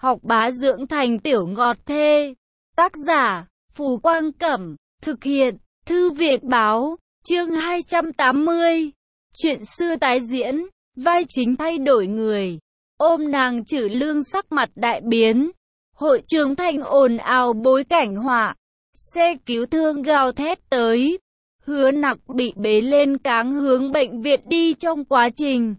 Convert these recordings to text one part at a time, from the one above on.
học bá dưỡng thành tiểu ngọt thê. Tác giả, Phù Quang Cẩm, thực hiện, Thư viện Báo, chương 280. Chuyện xưa tái diễn, vai chính thay đổi người. Ôm nàng Trử Lương sắc mặt đại biến. Hội trường thành ồn ào bối cảnh họa. Xe cứu thương gào thét tới. Hứa Nặc bị bế lên cáng hướng bệnh viện đi trong quá trình.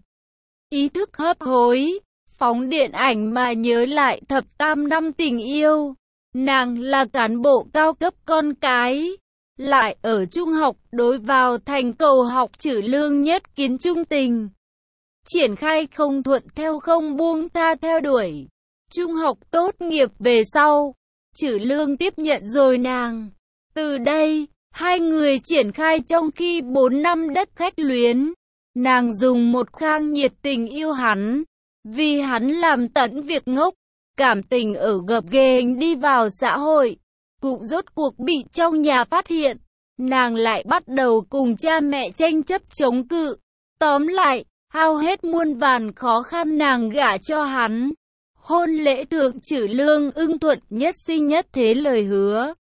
Ý thức hấp hối, phóng điện ảnh mà nhớ lại thập tam năm tình yêu. Nàng là cán bộ cao cấp con cái. Lại ở trung học đối vào thành cầu học Trử Lương nhất kiến trung tình. Triển khai không thuận theo không buông tha theo đuổi. Trung học tốt nghiệp về sau, Trử Lương tiếp nhận rồi nàng. Từ đây, hai người triển khai trong khi 4 năm đất khách luyến. Nàng dùng một khang nhiệt tình yêu hắn, vì hắn làm tận việc ngốc, cảm tình ở gập ghềnh đi vào xã hội. Cũng rốt cuộc bị trong nhà phát hiện, nàng lại bắt đầu cùng cha mẹ tranh chấp chống cự. Tóm lại, hao hết muôn vàn khó khăn nàng gả cho hắn. Hôn lễ thượng Trử Lương ưng thuận nhất sinh nhất thế lời hứa.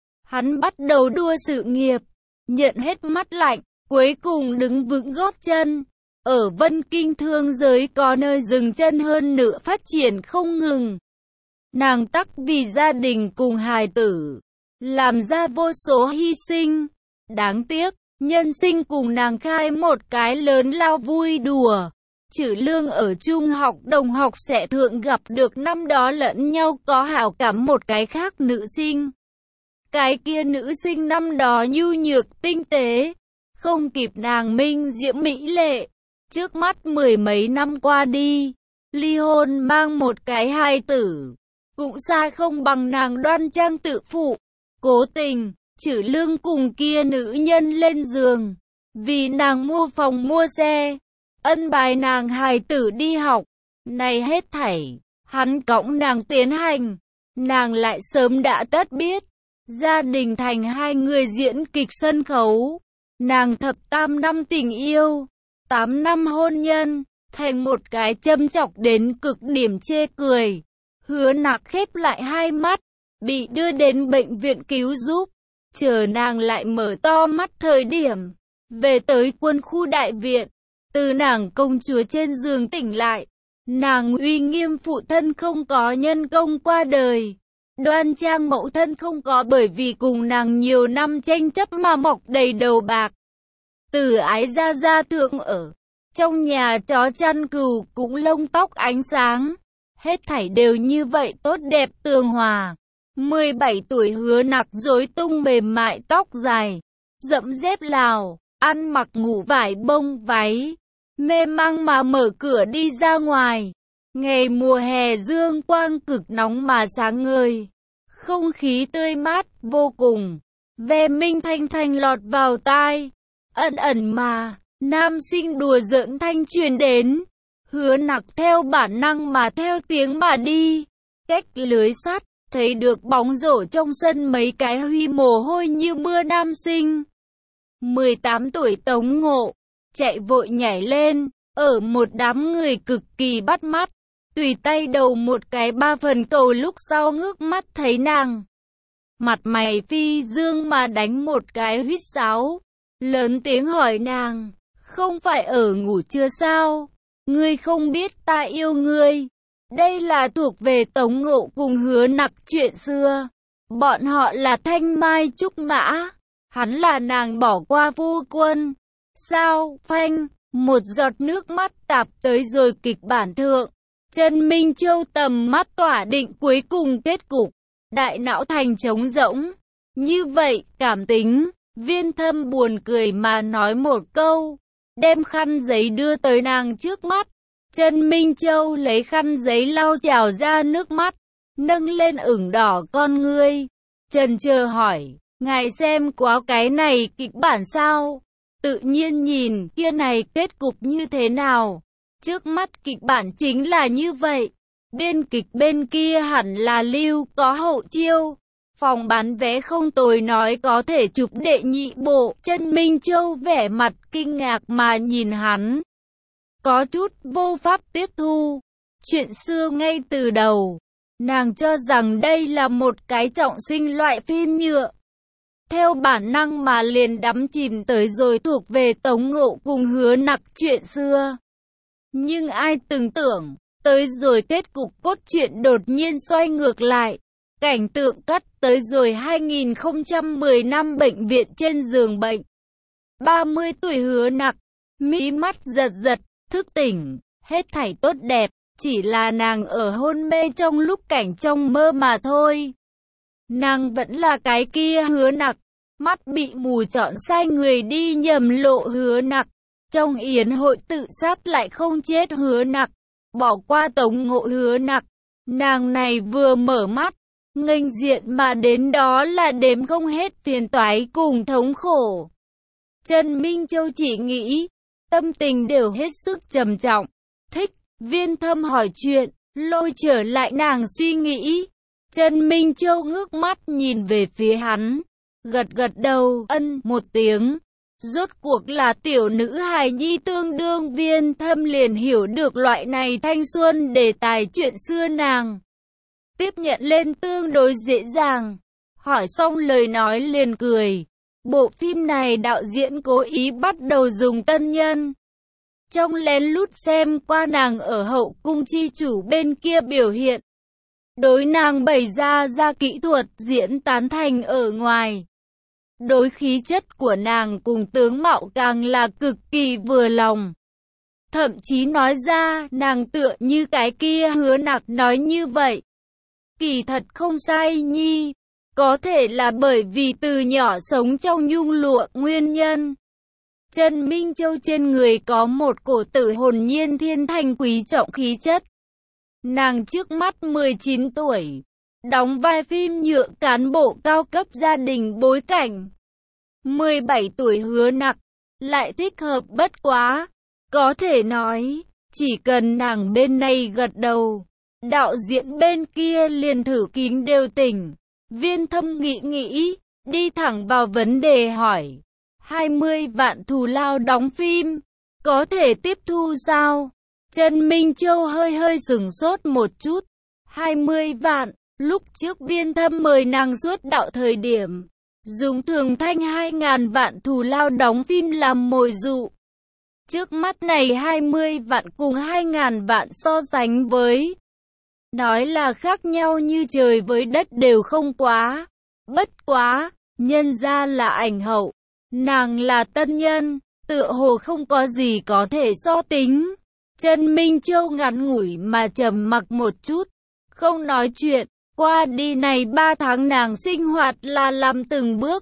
Hắn bắt đầu đua sự nghiệp, nhận hết mắt lạnh, cuối cùng đứng vững gót chân. Ở Vân Kinh thương giới có nơi dừng chân hơn nữa phát triển không ngừng. Nàng tắc vì gia đình cùng hài tử, làm ra vô số hy sinh. Đáng tiếc, nhân sinh cùng nàng khai một cái lớn lao vui đùa. Trử Lương ở trung học đồng học sẽ thượng gặp được năm đó lẫn nhau có hảo cảm một cái khác nữ sinh. Cái kia nữ sinh năm đó nhu nhược tinh tế, không kịp nàng minh diễm mỹ lệ. Trước mắt 10 mấy năm qua đi, ly hôn mang một cái hài tử, cũng xa không bằng nàng đoan trang tự phụ. Cố tình, Trử Lương cùng kia nữ nhân lên giường, vì nàng mua phòng mua xe, ân bài nàng hài tử đi học. Này hết thảy, hắn cõng nàng tiến hành, nàng lại sớm đã tất biết. Gia đình thành hai người diễn kịch sân khấu. Nàng thập tam năm tình yêu, 8 năm hôn nhân, thành một cái châm chọc đến cực điểm chê cười. Hứa Nặc khép lại hai mắt, bị đưa đến bệnh viện cứu giúp. Chờ nàng lại mở to mắt thời điểm, về tới quân khu đại viện. Từ nàng công chúa trên giường tỉnh lại, nàng uy nghiêm phụ thân không có nhân công qua đời. Đoan trang mẫu thân không có bởi vì cùng nàng nhiều năm tranh chấp mà mọc đầy đầu bạc. Từ ái gia gia thượng ở, trong nhà chó chăn cừu cũng lông tóc ánh sáng. Hết thảy đều như vậy tốt đẹp tường hòa. 17 tuổi Hứa Nặc rối tung mềm mại tóc dài, dẫm dép Lào, ăn mặc ngủ vải bông váy, mê mang mà mở cửa đi ra ngoài. Ngày mùa hè dương quang cực nóng mà sáng ngời, không khí tươi mát vô cùng, ve minh thanh thanh lọt vào tai, ẩn ẩn mà, nam sinh đùa giỡn thanh truyền đến. Hứa Nặc theo bản năng mà theo tiếng mà đi, cách lưới sắt, thấy được bóng rổ trong sân mấy cái huy mồ hôi như mưa nam sinh. 18 tuổi Tống Ngộ, chạy vội nhảy lên, ở một đám người cực kỳ bắt mắt. Tùy tay đầu một cái 3 phần cầu lúc sau ngước mắt thấy nàng. Mặt mày phi dương mà đánh một cái huýt sáo. Lớn tiếng hỏi nàng, không phải ở ngủ trưa sao? Ngươi không biết ta yêu ngươi. Đây là thuộc về Tống Ngộ cùng Hứa Nặc chuyện xưa. Bọn họ là thanh mai trúc mã. Hắn là nàng bỏ qua phu quân. Sao, phanh, một giọt nước mắt tạp tới rồi kịch bản thượng. Trần Minh Châu tầm mắt tỏa định cuối cùng kết cục. Đại não thành trống rỗng. Như vậy, cảm tính, Viên Thâm buồn cười mà nói một câu. Đem khăn giấy đưa tới nàng trước mắt. Trần Minh Châu lấy khăn giấy lau trào ra nước mắt, nâng lên ửng đỏ con ngươi. Trần chờ hỏi, ngài xem quá cái này kịch bản sao? Tự nhiên nhìn kia này kết cục như thế nào? Trước mắt kịch bản chính là như vậy. Biên kịch bên kia hẳn là Lưu có hậu chiêu. Phòng bán vé không tồi nói có thể chụp đệ nhị bộ. Trần Minh Châu vẻ mặt kinh ngạc mà nhìn hắn, có chút vô pháp tiếp thu. Chuyện xưa ngay từ đầu, Nàng cho rằng đây là một cái trọng sinh loại phim nhựa. Theo bản năng mà liền đắm chìm tới rồi thuộc về Tống Ngộ cùng Hứa Nặc chuyện xưa. Nhưng ai từng tưởng, tới rồi kết cục cốt truyện đột nhiên xoay ngược lại. Cảnh tượng cắt tới rồi 2010 năm bệnh viện trên giường bệnh. 30 tuổi Hứa Nặc, mí mắt giật giật, thức tỉnh, hết thảy tốt đẹp, chỉ là nàng ở hôn mê trong lúc cảnh trong mơ mà thôi. Nàng vẫn là cái kia Hứa Nặc, mắt bị mù chọn sai người đi nhầm lộ Hứa Nặc. Trong yến hội tự sát lại không chết Hứa Nặc, bỏ qua Tống Ngộ Hứa Nặc. Nàng này vừa mở mắt, nghênh diện mà đến đó là đếm không hết phiền toái cùng thống khổ. Trần Minh Châu chỉ nghĩ, tâm tình đều hết sức trầm trọng. Thích, Viên Thâm hỏi chuyện, lôi trở lại nàng suy nghĩ. Trần Minh Châu ngước mắt nhìn về phía hắn, gật gật đầu, ân một tiếng. Rốt cuộc là tiểu nữ hài nhi tương đương Viên Thâm liền hiểu được loại này thanh xuân đề tài chuyện xưa nàng. Tiếp nhận lên tương đối dễ dàng. Hỏi xong lời nói liền cười. Bộ phim này đạo diễn cố ý bắt đầu dùng tân nhân. Trong lén lút xem qua nàng ở Hậu Cung chi chủ bên kia biểu hiện. Đối nàng bày ra kỹ thuật diễn tán thành ở ngoài. Đối khí chất của nàng cùng tướng mạo càng là cực kỳ vừa lòng. Thậm chí nói ra nàng tựa như cái kia Hứa Nặc nói như vậy. Kỳ thật không sai nhi, có thể là bởi vì từ nhỏ sống trong nhung lụa nguyên nhân. Trần Minh Châu trên người có một cổ tử hồn nhiên thiên thanh quý trọng khí chất. Nàng trước mắt 19 tuổi, đóng vai phim nhựa cán bộ cao cấp gia đình bối cảnh. 17 tuổi Hứa Nặc, lại thích hợp bất quá. Có thể nói, chỉ cần nàng bên này gật đầu, đạo diễn bên kia liền thử kính đều tỉnh. Viên Thâm nghĩ, đi thẳng vào vấn đề hỏi. 20 vạn thù lao đóng phim, có thể tiếp thu sao? Trần Minh Châu hơi sửng sốt một chút. 20 vạn, lúc trước Viên Thâm mời nàng xuất đạo thời điểm, dùng Thường Thanh 2.000 vạn thù lao đóng phim làm mồi dụ. Trước mắt này 20 vạn cùng 2.000 vạn so sánh với, nói là khác nhau như trời với đất đều không quá. Bất quá, nhân ra là ảnh hậu, nàng là tân nhân, tựa hồ không có gì có thể so tính. Trần Minh Châu ngắn ngủi mà trầm mặc một chút, không nói chuyện. Qua đi này 3 tháng nàng sinh hoạt là làm từng bước.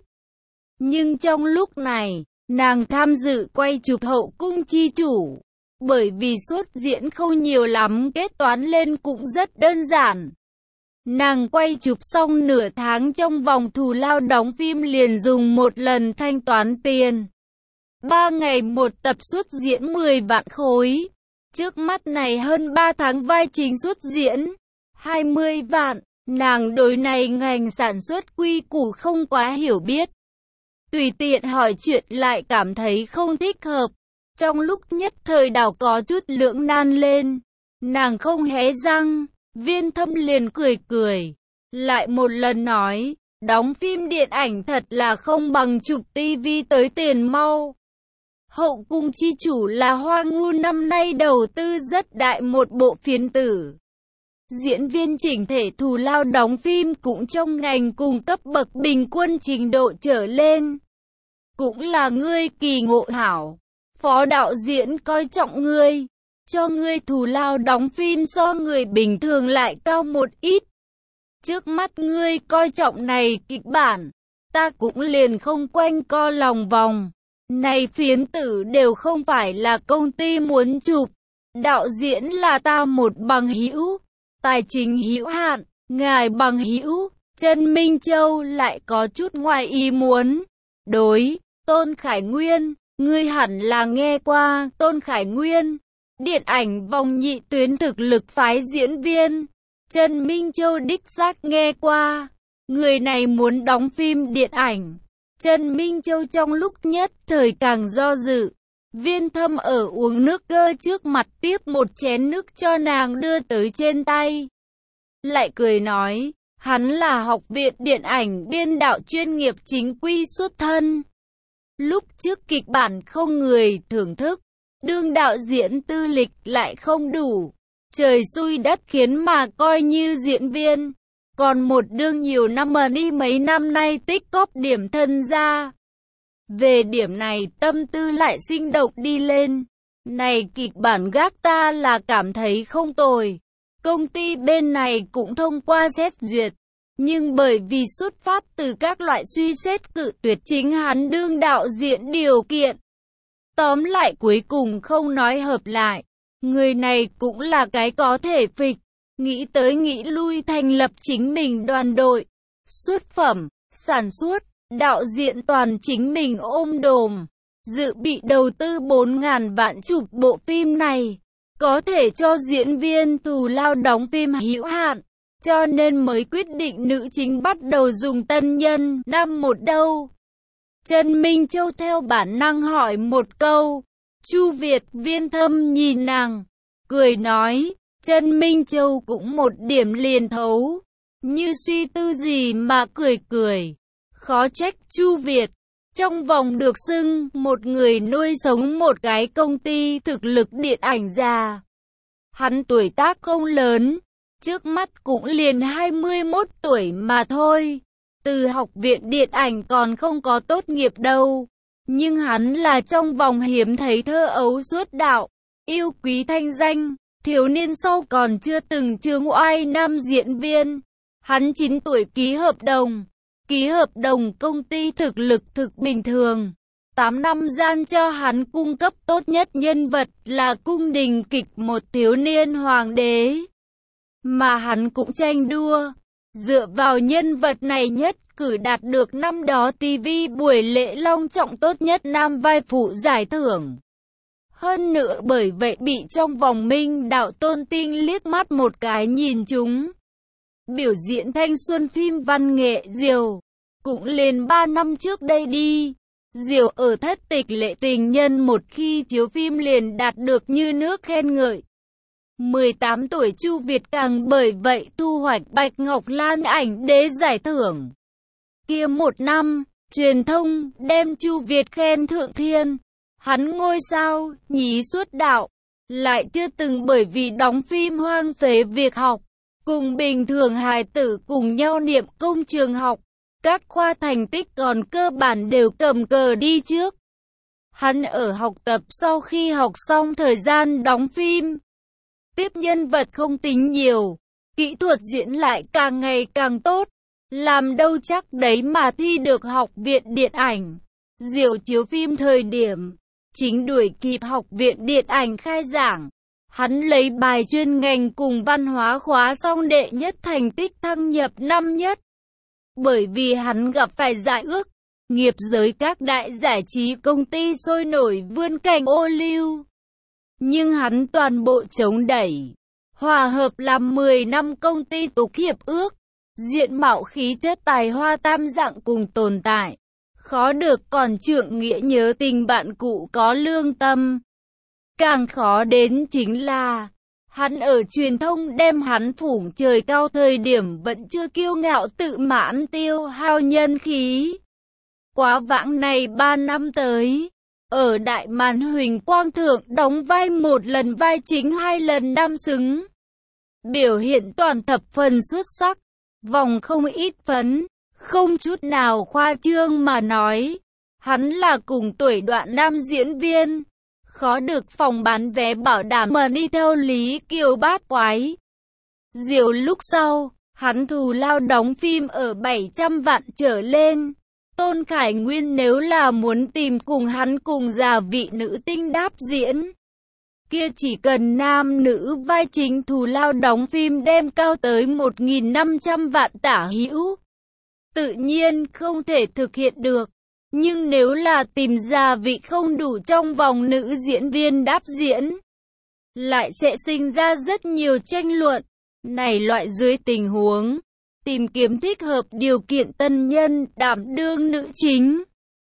Nhưng trong lúc này, nàng tham dự quay chụp Hậu Cung chi chủ. Bởi vì xuất diễn không nhiều lắm, kết toán lên cũng rất đơn giản. Nàng quay chụp xong nửa tháng, trong vòng thù lao đóng phim liền dùng một lần thanh toán tiền. 3 ngày một tập xuất diễn 10 vạn khối. Trước mắt này hơn 3 tháng vai chính xuất diễn 20 vạn. Nàng đối này ngành sản xuất quy củ không quá hiểu biết. Tùy tiện hỏi chuyện lại cảm thấy không thích hợp. Trong lúc nhất thời đảo có chút lưỡng nan lên. Nàng không hé răng. Viên Thâm liền cười. Lại một lần nói, đóng phim điện ảnh thật là không bằng chụp tivi tới tiền mau. Hậu Cung chi chủ là Hoa Ngu năm nay đầu tư rất đại một bộ phiến tử. Diễn viên chỉnh thể thù lao đóng phim cũng trong ngành cùng cấp bậc bình quân trình độ trở lên. Cũng là ngươi kỳ ngộ hảo. Phó đạo diễn coi trọng ngươi, cho ngươi thù lao đóng phim so người bình thường lại cao một ít. Trước mắt ngươi coi trọng này kịch bản, ta cũng liền không quanh co lòng vòng. Này phiến tử đều không phải là công ty muốn chụp, đạo diễn là ta một bằng hữu. Tài chính hữu hạn, ngài bằng hữu. Trần Minh Châu lại có chút ngoài ý muốn. Đối, Tôn Khải Nguyên, ngươi hẳn là nghe qua Tôn Khải Nguyên. Điện ảnh vòng nhị tuyến thực lực phái diễn viên. Trần Minh Châu đích xác nghe qua. Người này muốn đóng phim điện ảnh. Trần Minh Châu trong lúc nhất thời càng do dự. Viên Thâm ở uống nước cơ trước mặt tiếp một chén nước cho nàng đưa tới trên tay. lại cười nói, hắn là học viện điện ảnh biên đạo chuyên nghiệp chính quy xuất thân. Lúc trước kịch bản không người thưởng thức, đương đạo diễn tư lịch lại không đủ, trời xui đất khiến mà coi như diễn viên. Còn một đương nhiều năm mà đi mấy năm nay tích cóp điểm thân ra. Về điểm này tâm tư lại sinh động đi lên. Này kịch bản gác ta là cảm thấy không tồi. Công ty bên này cũng thông qua xét duyệt. Nhưng bởi vì xuất phát từ các loại suy xét cự tuyệt chính hắn đương đạo diễn điều kiện. Tóm lại cuối cùng không nói hợp lại. Người này cũng là cái có thể phịch. Nghĩ tới nghĩ lui thành lập chính mình đoàn đội. Xuất phẩm, sản xuất, đạo diễn toàn chính mình ôm đồm. Dự bị đầu tư 4.000 vạn chụp bộ phim này. Có thể cho diễn viên thù lao đóng phim hữu hạn. Cho nên mới quyết định nữ chính bắt đầu dùng tân nhân năm một đâu. Trần Minh Châu theo bản năng hỏi một câu. Chu Việt Viên thâm nhìn nàng, cười nói. Trần Minh Châu cũng một điểm liền thấu. Như suy tư gì mà cười cười. Khó trách Chu Việt. Trong vòng được xưng một người nuôi sống một cái công ty thực lực điện ảnh già. Hắn tuổi tác không lớn. Trước mắt cũng liền 21 tuổi mà thôi. Từ học viện điện ảnh còn không có tốt nghiệp đâu. Nhưng hắn là trong vòng hiếm thấy thơ ấu xuất đạo. Yêu quý thanh danh. Thiếu niên sau còn chưa từng chướng oai nam diễn viên. Hắn 9 tuổi ký hợp đồng. Ký hợp đồng công ty thực lực thực bình thường. 8 năm gian cho hắn cung cấp tốt nhất nhân vật là cung đình kịch một thiếu niên hoàng đế. Mà hắn cũng tranh đua. Dựa vào nhân vật này nhất cử đạt được năm đó TV buổi lễ long trọng tốt nhất nam vai phụ giải thưởng. Hơn nữa bởi vậy bị trong vòng minh đạo tôn tinh liếc mắt một cái nhìn chúng. Biểu diễn thanh xuân phim văn nghệ Diều. Cũng lên 3 năm trước đây đi. Diều ở Thất Tịch Lệ Tình Nhân một khi chiếu phim liền đạt được như nước khen ngợi. 18 tuổi Chu Việt càng bởi vậy thu hoạch Bạch Ngọc Lan ảnh đế giải thưởng. Kia một năm, truyền thông đem Chu Việt khen thượng thiên. Hắn ngôi sao, nhí xuất đạo, lại chưa từng bởi vì đóng phim hoang phế việc học. Cùng bình thường hài tử cùng nhau niệm công trường học, các khoa thành tích còn cơ bản đều cầm cờ đi trước. Hắn ở học tập sau khi học xong thời gian đóng phim. Tiếp nhân vật không tính nhiều, kỹ thuật diễn lại càng ngày càng tốt. Làm đâu chắc đấy mà thi được học viện điện ảnh. Diều chiếu phim thời điểm, chính đuổi kịp học viện điện ảnh khai giảng. Hắn lấy bài chuyên ngành cùng văn hóa khóa xong đệ nhất thành tích thăng nhập năm nhất. Bởi vì hắn gặp phải giải ước, nghiệp giới các đại giải trí công ty sôi nổi vươn cảnh ô liu. Nhưng hắn toàn bộ chống đẩy, hòa hợp làm 10 năm công ty tục hiệp ước, diện mạo khí chất tài hoa tam dạng cùng tồn tại. Khó được còn trượng nghĩa nhớ tình bạn cũ có lương tâm. Càng khó đến chính là, hắn ở truyền thông đem hắn phủng trời cao thời điểm vẫn chưa kiêu ngạo tự mãn tiêu hao nhân khí. Quá vãng này 3 năm tới, ở đại màn huỳnh quang thượng đóng vai một lần vai chính 2 lần nam xứng. Biểu hiện toàn thập phần xuất sắc, vòng không ít phấn, không chút nào khoa trương mà nói. Hắn là cùng tuổi đoạn nam diễn viên. Khó được phòng bán vé bảo đảm mà đi theo Lý Kiều bát quái. Diều lúc sau, hắn thù lao đóng phim ở 700 vạn trở lên. Tôn Khải Nguyên nếu là muốn tìm cùng hắn cùng già vị nữ tinh đáp diễn, kia chỉ cần nam nữ vai chính thù lao đóng phim đem cao tới 1.500 vạn tả hữu. Tự nhiên không thể thực hiện được. Nhưng nếu là tìm ra vị không đủ trong vòng nữ diễn viên đáp diễn, lại sẽ sinh ra rất nhiều tranh luận. Này loại dưới tình huống, tìm kiếm thích hợp điều kiện tân nhân đảm đương nữ chính.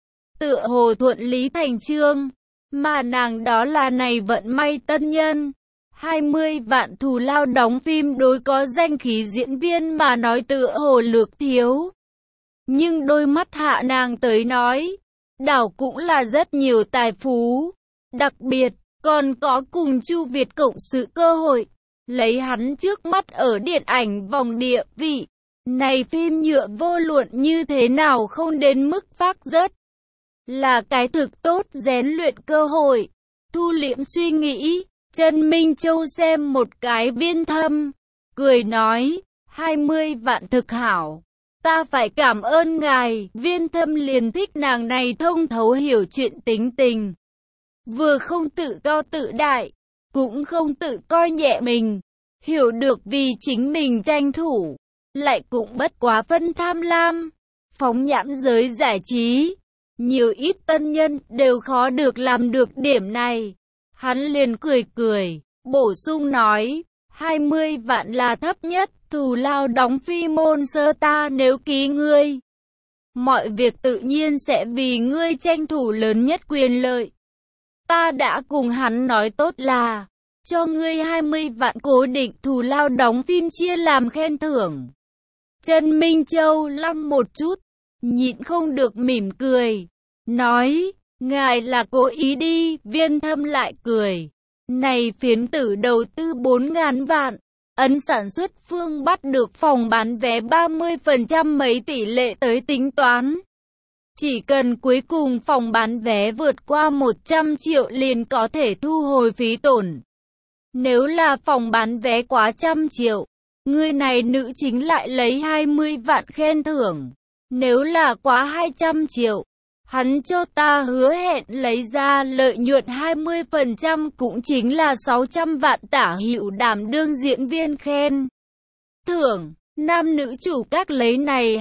Tựa hồ thuận lý thành chương, mà nàng đó là này vận may tân nhân. 20 vạn thù lao đóng phim đối có danh khí diễn viên mà nói tựa hồ lược thiếu. Nhưng đôi mắt Hạ nàng tới nói, đảo cũng là rất nhiều tài phú. Đặc biệt, còn có cùng Chu Việt cộng sự cơ hội. Lấy hắn trước mắt ở điện ảnh vòng địa vị. Này phim nhựa vô luận như thế nào không đến mức phác rớt. Là cái thực tốt rèn luyện cơ hội. Thu liễm suy nghĩ, Trần Minh Châu xem một cái Viên Thâm. Cười nói, 20 vạn thực hảo. Ta phải cảm ơn ngài. Viên Thâm liền thích nàng này thông thấu hiểu chuyện tính tình. Vừa không tự cao tự đại, cũng không tự coi nhẹ mình. Hiểu được vì chính mình tranh thủ, lại cũng bất quá phân tham lam. Phóng nhãn giới giải trí, nhiều ít tân nhân đều khó được làm được điểm này. Hắn liền cười cười, bổ sung nói, 20 vạn là thấp nhất, thù lao đóng phi môn sơ ta nếu ký ngươi. Mọi việc tự nhiên sẽ vì ngươi tranh thủ lớn nhất quyền lợi. Ta đã cùng hắn nói tốt là, cho ngươi 20 vạn cố định thù lao đóng phim chia làm khen thưởng. Trần Minh Châu lăng một chút, nhịn không được mỉm cười, nói, ngài là cố ý đi. Viên Thâm lại cười, này phiến tử đầu tư 4.000 vạn, ấn sản xuất phương bắt được phòng bán vé 30% mấy tỷ lệ tới tính toán. Chỉ cần cuối cùng phòng bán vé vượt qua 100 triệu liền có thể thu hồi phí tổn. Nếu là phòng bán vé quá 100 triệu, người này nữ chính lại lấy 20 vạn khen thưởng. Nếu là quá 200 triệu, hắn cho ta hứa hẹn lấy ra lợi nhuận 20% cũng chính là 600 vạn tả hữu đảm đương diễn viên khen thưởng. Nam nữ chủ các lấy này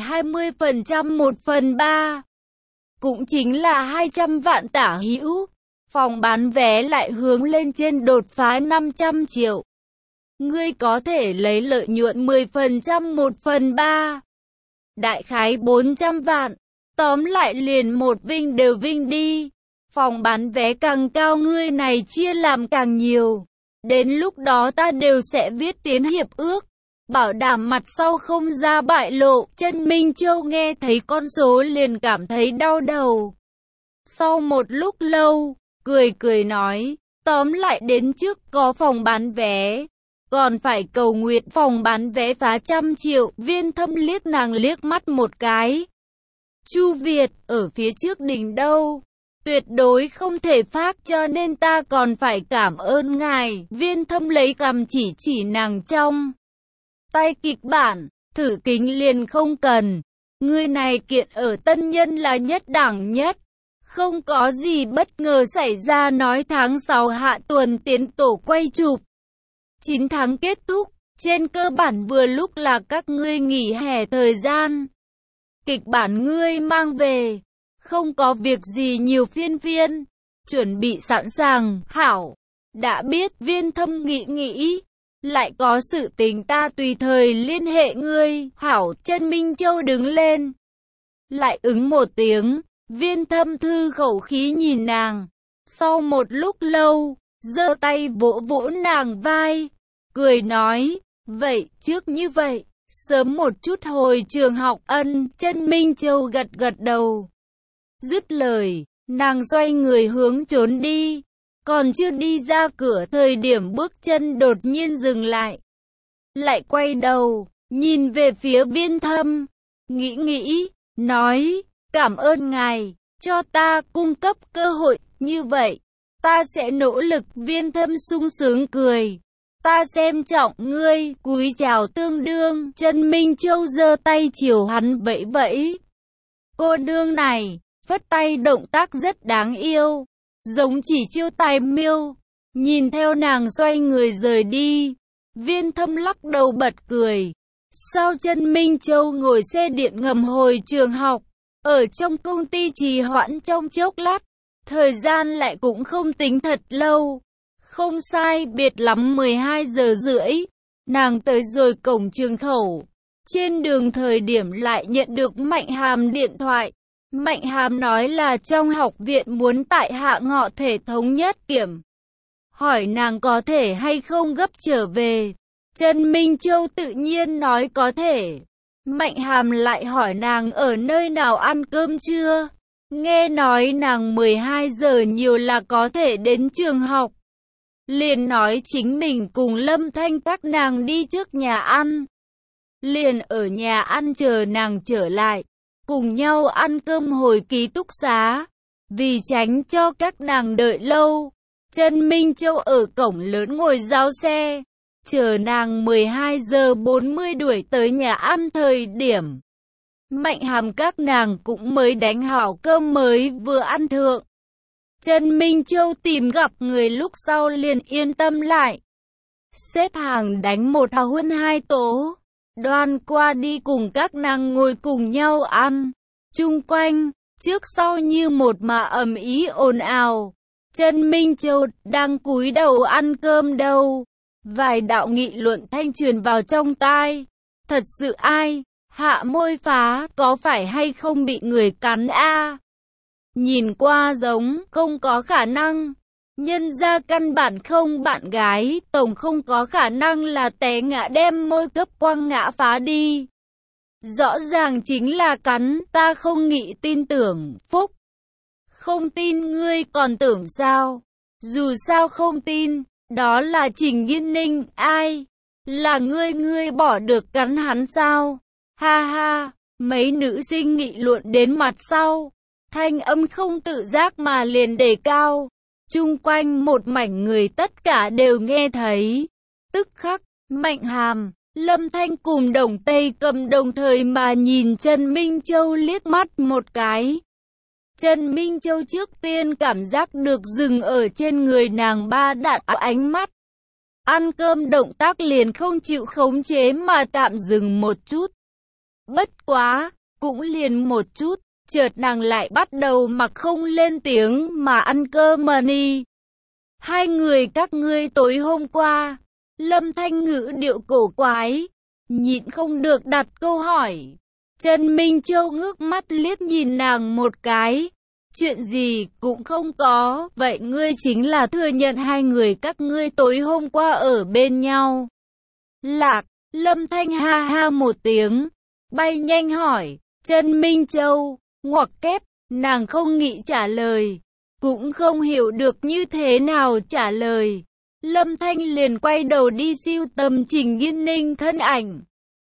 20% 1/3. Cũng chính là 200 vạn tả hữu. Phòng bán vé lại hướng lên trên đột phá 500 triệu. Ngươi có thể lấy lợi nhuận 10% 1/3. Đại khái 400 vạn. Tóm lại liền một vinh đều vinh đi. Phòng bán vé càng cao ngươi này chia làm càng nhiều. Đến lúc đó ta đều sẽ viết tiến hiệp ước. Bảo đảm mặt sau không ra bại lộ. Trần Minh Châu nghe thấy con số liền cảm thấy đau đầu. Sau một lúc lâu, cười nói, tóm lại đến trước có phòng bán vé. Còn phải cầu nguyện phòng bán vé phá 100 triệu. Viên Thâm liếc nàng liếc mắt một cái. Chu Việt, ở phía trước đỉnh đâu? Tuyệt đối không thể phác cho nên ta còn phải cảm ơn ngài. Viên Thâm lấy cằm chỉ nàng trong tay kịch bản, thử kính liền không cần. Người này kiện ở tân nhân là nhất đẳng nhất. Không có gì bất ngờ xảy ra nói tháng 6 hạ tuần tiến tổ quay chụp. 9 tháng kết thúc, trên cơ bản vừa lúc là các ngươi nghỉ hè thời gian. Kịch bản ngươi mang về, không có việc gì nhiều phiên phiên, chuẩn bị sẵn sàng, hảo. Đã biết. Viên Thâm nghĩ, lại có sự tình ta tùy thời liên hệ ngươi, hảo. Trần Minh Châu đứng lên, lại ứng một tiếng. Viên Thâm thư khẩu khí nhìn nàng, sau một lúc lâu, giơ tay vỗ vỗ nàng vai, cười nói, vậy trước như vậy, sớm một chút hồi trường học. Ân. Trần Minh Châu gật đầu. Dứt lời, nàng xoay người hướng trốn đi, còn chưa đi ra cửa thời điểm bước chân đột nhiên dừng lại. Lại quay đầu, nhìn về phía Viên Thâm, nghĩ, nói, cảm ơn ngài, cho ta cung cấp cơ hội, như vậy, ta sẽ nỗ lực. Viên Thâm sung sướng cười, ta xem trọng ngươi, cúi chào tương đương. Trần Minh Châu giơ tay chiều hắn vẫy vẫy. Cô nương này, phất tay động tác rất đáng yêu, giống chỉ chiêu tài miêu. Nhìn theo nàng xoay người rời đi, Viên Thâm lắc đầu bật cười. Sau Trần Minh Châu ngồi xe điện ngầm hồi trường học, ở trong công ty trì hoãn trong chốc lát, thời gian lại cũng không tính thật lâu. Không sai biệt lắm 12 giờ rưỡi, nàng tới rồi cổng trường khẩu. Trên đường thời điểm lại nhận được Mạnh Hàm điện thoại. Mạnh Hàm nói là trong học viện muốn tại Hạ Ngọ thể thống nhất kiểm hỏi nàng có thể hay không gấp trở về. Trần Minh Châu tự nhiên nói có thể. Mạnh Hàm lại hỏi nàng ở nơi nào ăn cơm chưa. Nghe nói nàng 12 giờ nhiều là có thể đến trường học. Liền nói chính mình cùng Lâm Thanh các nàng đi trước nhà ăn. Liền ở nhà ăn chờ nàng trở lại, cùng nhau ăn cơm hồi ký túc xá. Vì tránh cho các nàng đợi lâu, Trần Minh Châu ở cổng lớn ngồi giao xe, chờ nàng 12 giờ 40 đuổi tới nhà ăn thời điểm. Mạnh Hàm các nàng cũng mới đánh hảo cơm mới vừa ăn thượng. Trần Minh Châu tìm gặp người lúc sau liền yên tâm lại. Xếp hàng đánh một huân hai tố, đoan qua đi cùng các nàng ngồi cùng nhau ăn. Chung quanh, trước sau như một mà ầm ĩ ồn ào. Trần Minh Châu đang cúi đầu ăn cơm đâu. Vài đạo nghị luận thanh truyền vào trong tai. Thật sự ai? Hạ môi phá, có phải hay không bị người cắn a? Nhìn qua giống, không có khả năng. Nhân ra căn bản không bạn gái, tổng không có khả năng là té ngã đem môi cấp quăng ngã phá đi. Rõ ràng chính là cắn, ta không nghĩ tin tưởng, Phúc. Không tin ngươi còn tưởng sao? Dù sao không tin, đó là Trình Nghiên Ninh, ai? Là ngươi bỏ được cắn hắn sao? Ha ha, mấy nữ sinh nghị luận đến mặt sau. Thanh âm không tự giác mà liền đề cao. Chung quanh một mảnh người tất cả đều nghe thấy. Tức khắc, Mạnh Hàm, Lâm Thanh cùng Đồng Tây Cầm đồng thời mà nhìn Trần Minh Châu liếc mắt một cái. Trần Minh Châu trước tiên cảm giác được dừng ở trên người nàng ba đạn ánh mắt. Ăn cơm động tác liền không chịu khống chế mà tạm dừng một chút. Bất quá, cũng liền một chút, chợt nàng lại bắt đầu mặc không lên tiếng mà ăn cơm mà đi. Hai người các ngươi tối hôm qua, Lâm Thanh ngữ điệu cổ quái, nhịn không được đặt câu hỏi. Trần Minh Châu ngước mắt liếc nhìn nàng một cái. Chuyện gì cũng không có, vậy ngươi chính là thừa nhận hai người các ngươi tối hôm qua ở bên nhau. Lạc, Lâm Thanh ha ha một tiếng, bay nhanh hỏi, Trần Minh Châu, ngoặc kép, nàng không nghĩ trả lời, cũng không hiểu được như thế nào trả lời. Lâm Thanh liền quay đầu đi sưu tầm Trình Nghiên Ninh thân ảnh.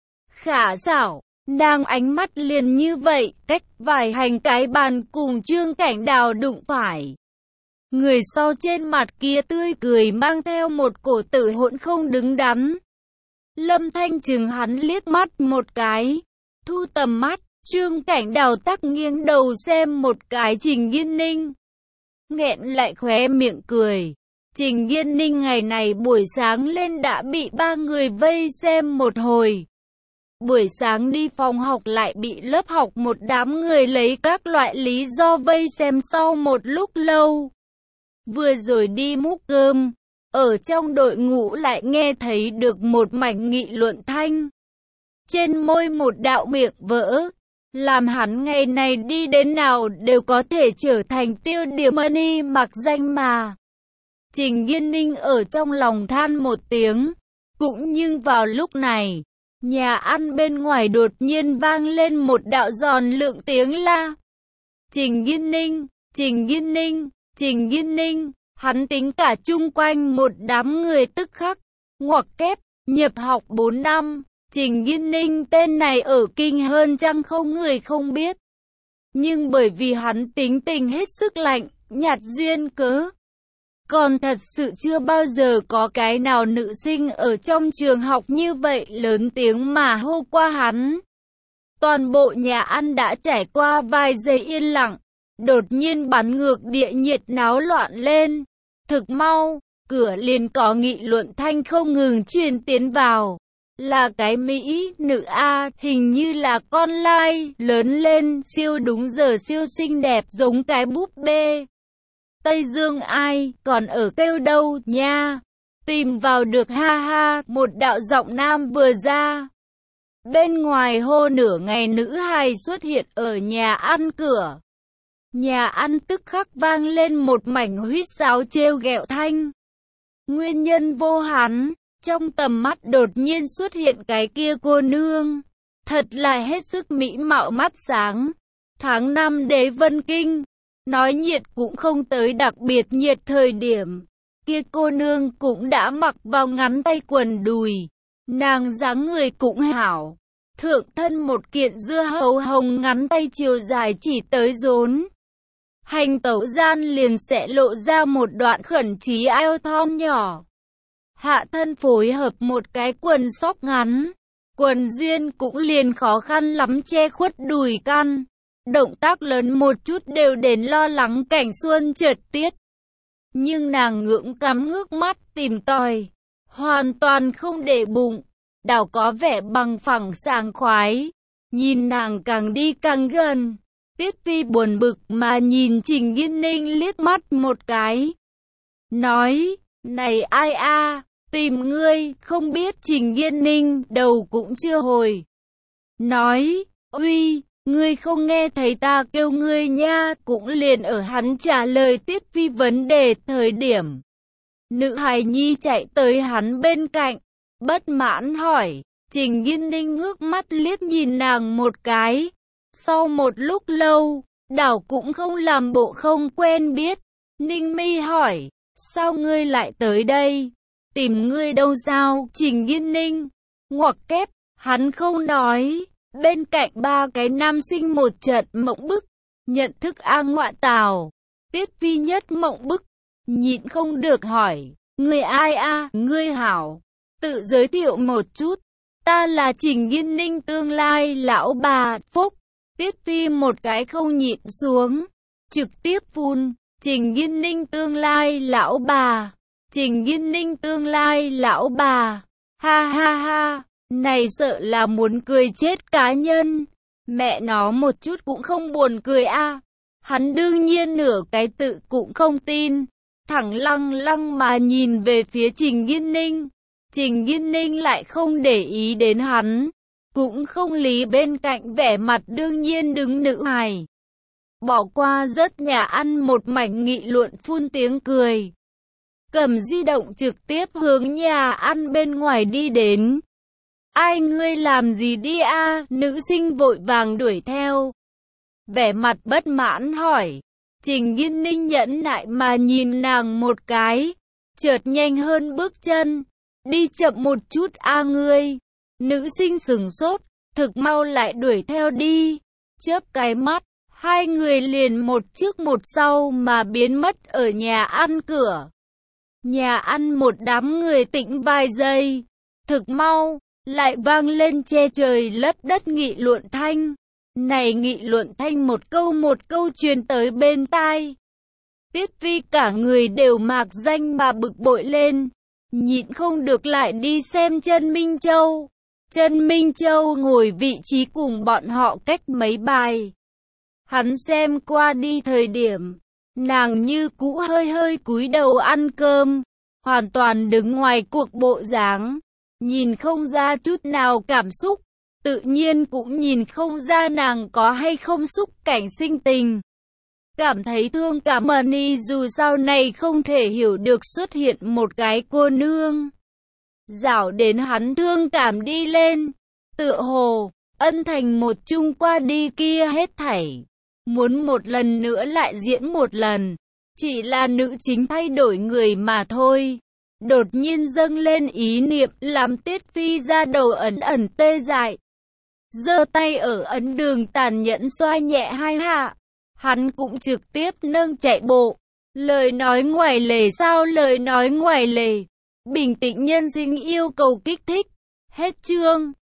Khả xảo, nàng ánh mắt liền như vậy, cách vài hành cái bàn cùng Trương Cảnh Đào đụng phải. Người sau trên mặt kia tươi cười mang theo một cổ tử hỗn không đứng đắn. Lâm Thanh chừng hắn liếc mắt một cái, thu tầm mắt, Trương Cảnh Đào tắc nghiêng đầu xem một cái Trình Nghiên Ninh. Nghẹn lại khóe miệng cười. Trình Nghiên Ninh ngày này buổi sáng lên đã bị ba người vây xem một hồi. Buổi sáng đi phòng học lại bị lớp học một đám người lấy các loại lý do vây xem sau một lúc lâu. Vừa rồi đi múc cơm, ở trong đội ngũ lại nghe thấy được một mảnh nghị luận thanh. Trên môi một đạo miệng vỡ, làm hắn ngày này đi đến nào đều có thể trở thành tiêu điểm money mặc danh mà. Trình Nghiên Ninh ở trong lòng than một tiếng, cũng nhưng vào lúc này, nhà ăn bên ngoài đột nhiên vang lên một đạo giòn lượng tiếng la. Trình Nghiên Ninh, Trình Nghiên Ninh, Trình Nghiên Ninh, hắn tính cả chung quanh một đám người tức khắc, ngoặc kép, nhập học 4 năm, Trình Nghiên Ninh tên này ở kinh hơn chăng không người không biết. Nhưng bởi vì hắn tính tình hết sức lạnh, nhạt duyên cớ. Còn thật sự chưa bao giờ có cái nào nữ sinh ở trong trường học như vậy lớn tiếng mà hô qua hắn. Toàn bộ nhà ăn đã trải qua vài giây yên lặng, đột nhiên bắn ngược địa nhiệt náo loạn lên. Thực mau, cửa liền có nghị luận thanh không ngừng truyền tiến vào. Là cái Mỹ nữ A, hình như là con lai, lớn lên, siêu đúng giờ siêu xinh đẹp giống cái búp bê. Tây Dương ai, còn ở kêu đâu nha, tìm vào được ha ha, một đạo giọng nam vừa ra. Bên ngoài hô nửa ngày nữ hài xuất hiện ở nhà ăn cửa. Nhà ăn tức khắc vang lên một mảnh huýt sáo trêu ghẹo thanh. Nguyên nhân vô hắn, trong tầm mắt đột nhiên xuất hiện cái kia cô nương. Thật là hết sức mỹ mạo mắt sáng. Tháng 5 đế vân kinh, nói nhiệt cũng không tới đặc biệt nhiệt thời điểm. Kia cô nương cũng đã mặc vào ngắn tay quần đùi. Nàng dáng người cũng hảo. Thượng thân một kiện dưa hấu hồng ngắn tay chiều dài chỉ tới rốn. Hành tẩu gian liền sẽ lộ ra một đoạn khẩn trí eo thon nhỏ. Hạ thân phối hợp một cái quần sóc ngắn. Quần jean cũng liền khó khăn lắm che khuất đùi căn. Động tác lớn một chút đều đến lo lắng cảnh xuân trượt tiết. Nhưng nàng ngưỡng cắm ngước mắt tìm tòi. Hoàn toàn không để bụng. Đảo có vẻ bằng phẳng sảng khoái. Nhìn nàng càng đi càng gần. Tiết Phi buồn bực mà nhìn Trình Nghiên Ninh liếc mắt một cái. Nói, này ai a, tìm ngươi, không biết. Trình Nghiên Ninh đầu cũng chưa hồi. Nói, uy, ngươi không nghe thấy ta kêu ngươi nha. Cũng liền ở hắn trả lời Tiết Phi vấn đề thời điểm. Nữ hài nhi chạy tới hắn bên cạnh, bất mãn hỏi. Trình Nghiên Ninh ngước mắt liếc nhìn nàng một cái. Sau một lúc lâu, đảo cũng không làm bộ không quen biết. Ninh mi hỏi, sao ngươi lại tới đây? Tìm ngươi đâu sao? Trình Nghiên Ninh ngoặc kép, hắn không nói. Bên cạnh ba cái nam sinh một trận mộng bức, nhận thức A ngoại tào. Tiết Phi nhất mộng bức, nhịn không được hỏi, ngươi ai a? Ngươi hảo, tự giới thiệu một chút. Ta là Trình Nghiên Ninh tương lai lão bà. Phúc. Tiết Phi một cái không nhịn xuống, trực tiếp phun, Trình Nghiên Ninh tương lai lão bà. Trình Nghiên Ninh tương lai lão bà. Ha ha ha, này sợ là muốn cười chết cá nhân. Mẹ nó một chút cũng không buồn cười a. Hắn đương nhiên nửa cái tự cũng không tin. Thẳng lăng lăng mà nhìn về phía Trình Nghiên Ninh. Trình Nghiên Ninh lại không để ý đến hắn. Cũng không lý bên cạnh vẻ mặt đương nhiên đứng nữ hài. Bỏ qua rất nhà ăn một mảnh nghị luận phun tiếng cười. Cầm di động trực tiếp hướng nhà ăn bên ngoài đi đến. Ai ngươi làm gì đi a? Nữ sinh vội vàng đuổi theo. Vẻ mặt bất mãn hỏi. Trình Nghiên Ninh nhẫn nại mà nhìn nàng một cái. Chợt nhanh hơn bước chân. Đi chậm một chút a ngươi. Nữ sinh sửng sốt, thực mau lại đuổi theo đi. Chớp cái mắt, hai người liền một trước một sau mà biến mất ở nhà ăn cửa. Nhà ăn một đám người tĩnh vài giây. Thực mau, lại vang lên che trời lấp đất nghị luận thanh. Này nghị luận thanh một câu truyền tới bên tai. Tiết Phi cả người đều mạc danh mà bực bội lên. Nhịn không được lại đi xem Trần Minh Châu. Trần Minh Châu ngồi vị trí cùng bọn họ cách mấy bài. Hắn xem qua đi thời điểm, nàng như cũ hơi hơi cúi đầu ăn cơm, hoàn toàn đứng ngoài cuộc bộ dáng, nhìn không ra chút nào cảm xúc, tự nhiên cũng nhìn không ra nàng có hay không xúc cảnh sinh tình. Cảm thấy thương cảm Mani dù sau này không thể hiểu được xuất hiện một cái cô nương. Dạo đến hắn thương cảm đi lên, tựa hồ, ân thành một chung qua đi kia hết thảy. Muốn một lần nữa lại diễn một lần, chỉ là nữ chính thay đổi người mà thôi. Đột nhiên dâng lên ý niệm làm Tiết Phi ra đầu ẩn ẩn tê dại. Giơ tay ở ấn đường tàn nhẫn xoa nhẹ hai hạ. Hắn cũng trực tiếp nâng chạy bộ. Lời nói ngoài lề sao lời nói ngoài lề. Bình tĩnh nhân sinh yêu cầu kích thích. Hết chương.